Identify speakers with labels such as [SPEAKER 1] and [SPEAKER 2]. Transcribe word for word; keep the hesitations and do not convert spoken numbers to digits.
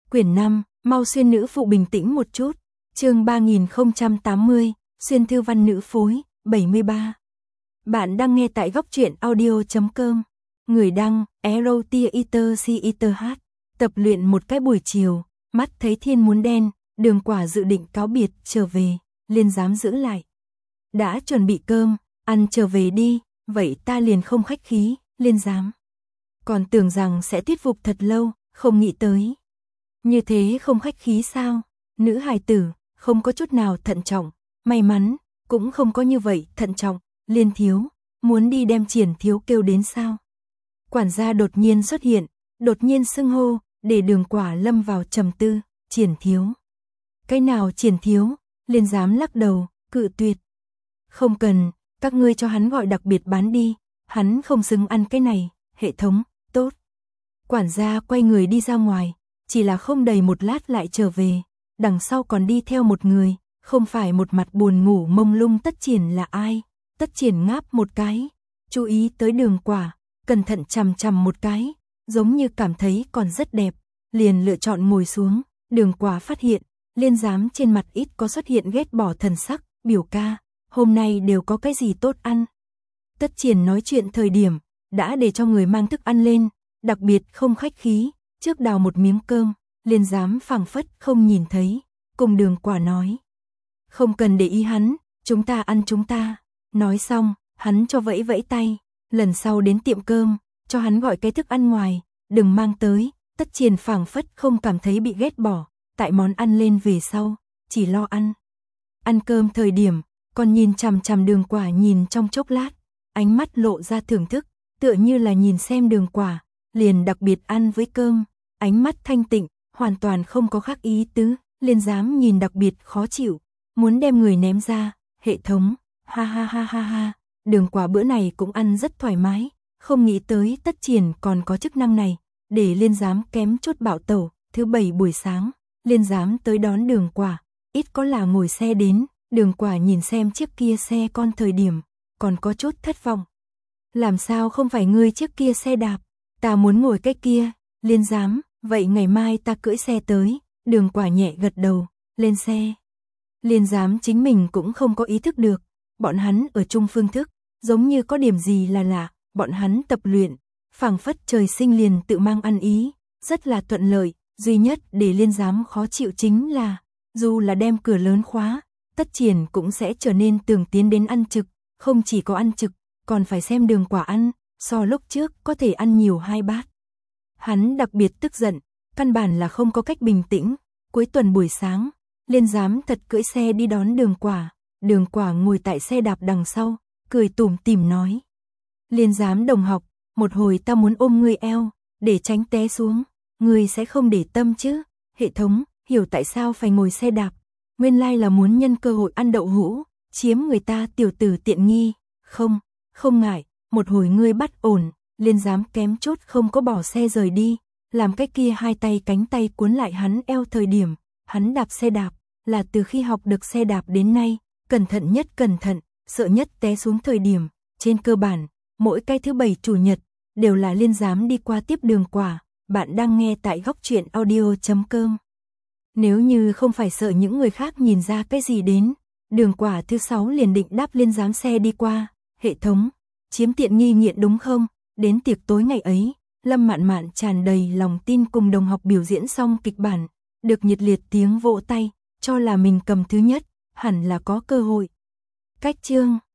[SPEAKER 1] Quyển năm, mau xuyên nữ phụ bình tĩnh một chút. Chương ba nghìn không trăm tám mươi, xuyên thư văn nữ phối, bảy mươi ba. Bạn đang nghe tại góc truyện audio chấm com. Người đăng, Erotia C I T H. Tập luyện một cái buổi chiều, mắt thấy thiên muốn đen, Đường Quả dự định cáo biệt trở về, Liên dám giữ lại. Đã chuẩn bị cơm, ăn trở về đi, vậy ta liền không khách khí, Liên dám. Còn tưởng rằng sẽ thuyết phục thật lâu, không nghĩ tới. Như thế không khách khí sao? Nữ hài tử, không có chút nào thận trọng, may mắn, cũng không có như vậy thận trọng, Liên thiếu, muốn đi đem Triển thiếu kêu đến sao? Quản gia đột nhiên xuất hiện, đột nhiên xưng hô, để Đường Quả lâm vào trầm tư, Triển thiếu. Cái nào Triển thiếu? Liên dám lắc đầu, cự tuyệt. Không cần, các ngươi cho hắn gọi đặc biệt bán đi, hắn không xứng ăn cái này, hệ thống, tốt. Quản gia quay người đi ra ngoài, chỉ là không đầy một lát lại trở về, đằng sau còn đi theo một người, không phải một mặt buồn ngủ mông lung Tất Triển là ai? Tất Triển ngáp một cái, chú ý tới Đường Quả, cẩn thận chằm chằm một cái, giống như cảm thấy còn rất đẹp, liền lựa chọn ngồi xuống. Đường Quả phát hiện, Liên dám trên mặt ít có xuất hiện ghét bỏ thần sắc, biểu ca, hôm nay đều có cái gì tốt ăn. Tất Triển nói chuyện thời điểm, đã để cho người mang thức ăn lên, đặc biệt không khách khí, trước đào một miếng cơm, Liên dám phảng phất không nhìn thấy, cùng Đường Quả nói. Không cần để ý hắn, chúng ta ăn chúng ta. Nói xong, hắn cho vẫy vẫy tay, lần sau đến tiệm cơm, cho hắn gọi cái thức ăn ngoài, đừng mang tới. Tất Triển phảng phất không cảm thấy bị ghét bỏ, tại món ăn lên về sau, chỉ lo ăn. Ăn cơm thời điểm, còn nhìn chằm chằm Đường Quả nhìn trong chốc lát, ánh mắt lộ ra thưởng thức, tựa như là nhìn xem Đường Quả, liền đặc biệt ăn với cơm, ánh mắt thanh tịnh, hoàn toàn không có khác ý tứ. Liên dám nhìn đặc biệt khó chịu, muốn đem người ném ra, hệ thống, ha ha ha ha ha. Đường Quả bữa này cũng ăn rất thoải mái, không nghĩ tới Tất Triển còn có chức năng này, để Liên dám kém chút bạo tẩu. Thứ bảy buổi sáng, Liên dám tới đón Đường Quả, ít có là ngồi xe đến, Đường Quả nhìn xem chiếc kia xe con thời điểm, còn có chút thất vọng. Làm sao không phải ngươi chiếc kia xe đạp, ta muốn ngồi cái kia. Liên dám, vậy ngày mai ta cưỡi xe tới. Đường Quả nhẹ gật đầu, lên xe. Liên dám chính mình cũng không có ý thức được, bọn hắn ở chung phương thức, giống như có điểm gì là lạ, bọn hắn tập luyện, phảng phất trời sinh liền tự mang ăn ý, rất là thuận lợi, duy nhất để Liên dám khó chịu chính là, dù là đem cửa lớn khóa, Tất Triển cũng sẽ trở nên tưởng tiến đến ăn trực, không chỉ có ăn trực, còn phải xem Đường Quả ăn, so lúc trước có thể ăn nhiều hai bát. Hắn đặc biệt tức giận, căn bản là không có cách bình tĩnh. Cuối tuần buổi sáng, Liên dám thật cưỡi xe đi đón Đường Quả, Đường Quả ngồi tại xe đạp đằng sau, cười tủm tỉm nói. Liên dám đồng học, một hồi ta muốn ôm ngươi eo, để tránh té xuống, ngươi sẽ không để tâm chứ? Hệ thống, hiểu tại sao phải ngồi xe đạp, nguyên lai là muốn nhân cơ hội ăn đậu hũ, chiếm người ta tiểu tử tiện nghi, không, không ngại, một hồi ngươi bắt ổn. Liên dám kém chút không có bỏ xe rời đi, làm cái kia hai tay cánh tay cuốn lại hắn eo thời điểm, hắn đạp xe đạp, là từ khi học được xe đạp đến nay, cẩn thận nhất cẩn thận, sợ nhất té xuống thời điểm, trên cơ bản, mỗi cái thứ bảy chủ nhật, đều là Liên dám đi qua tiếp Đường Quả. Bạn đang nghe tại góc truyện audio chấm com. Nếu như không phải sợ những người khác nhìn ra cái gì đến, Đường Quả thứ sáu liền định đáp Liên dám xe đi qua. Hệ thống, chiếm tiện nghi nghiện đúng không? Đến tiệc tối ngày ấy, Lâm Mạn Mạn tràn đầy lòng tin cùng đồng học biểu diễn xong kịch bản, được nhiệt liệt tiếng vỗ tay, cho là mình cầm thứ nhất, hẳn là có cơ hội. Cách chương